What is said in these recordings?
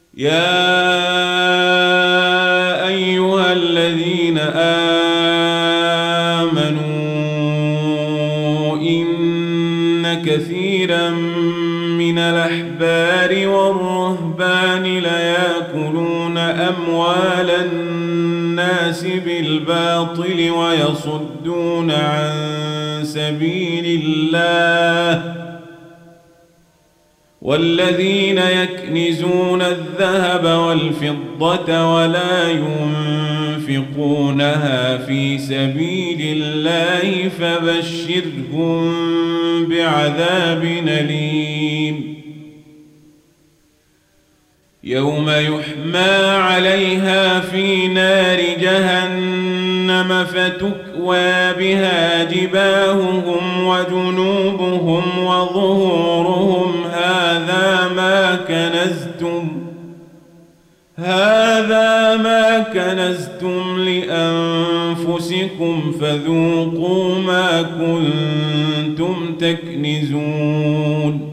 يا أيها الذين آمنوا إن كثيرا من الأحبار والرهبان ليأكلون أموال الناس بالباطل ويصدون عن سبيل الله والذين يكنزون الذهب والفضة ولا ينفقونها في سبيل الله فبشرهم بعذاب أليم يوم يحمى عليها في نار جهنم فتكوى بها جباههم وجنوبهم وظهورهم هذا ما كنزتم لأنفسكم فذوقوا ما كنتم تكنزون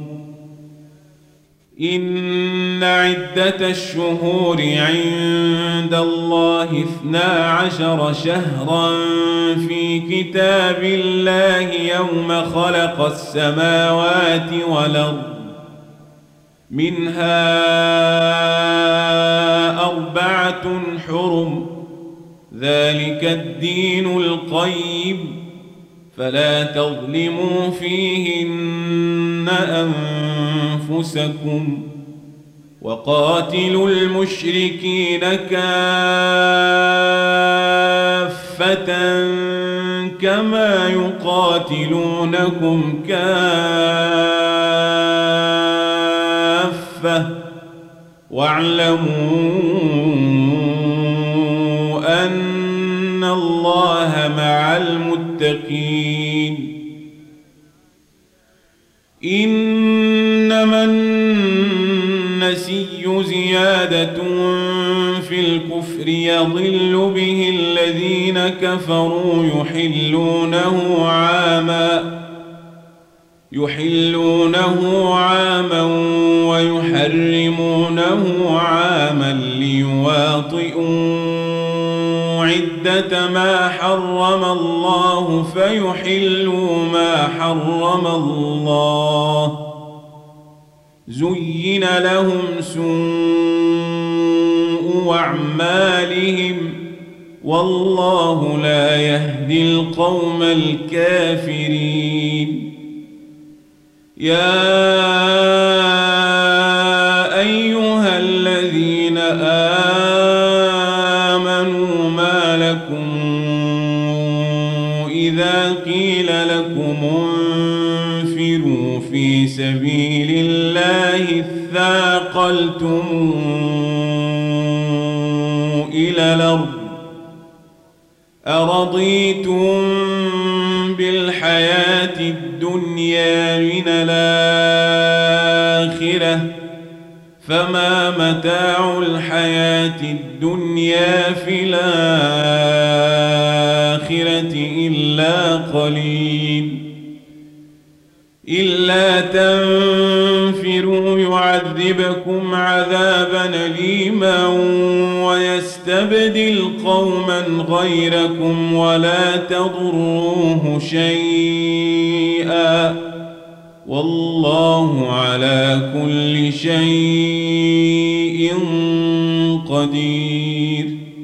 إن عدة الشهور عند الله 12 شهرا في كتاب الله يوم خلق السماوات والأرض منها 4 حرم ذلك الدين القيم فلا تظلموا فيهن أنفسكم وقاتلوا المشركين كافة كما يقاتلونكم كافة واعلموا أن الله مع المتقين إنما النسي زيادة في الكفر يضل به الذين كفروا يحلونه عاما ويحرمونه عاما ليواطئوا عدة ما حرم الله فيحلوا ما حرم الله زين لهم سوء أعمالهم والله لا يهدي القوم الكافرين يا أيها الذين آمنوا ما لكم إذا قيل لكم انفروا في سبيل الله اثاقلتم إلى الأرض أرضيتم بالحياة الدنيا من الآخرة فما متاع الحياة الدنيا في الآخرة إلا قليل إلا تنفروا يعذبكم عذابا أليما ويستبدل قوما غيركم ولا تضروه شيئا والله على كل شيء قدير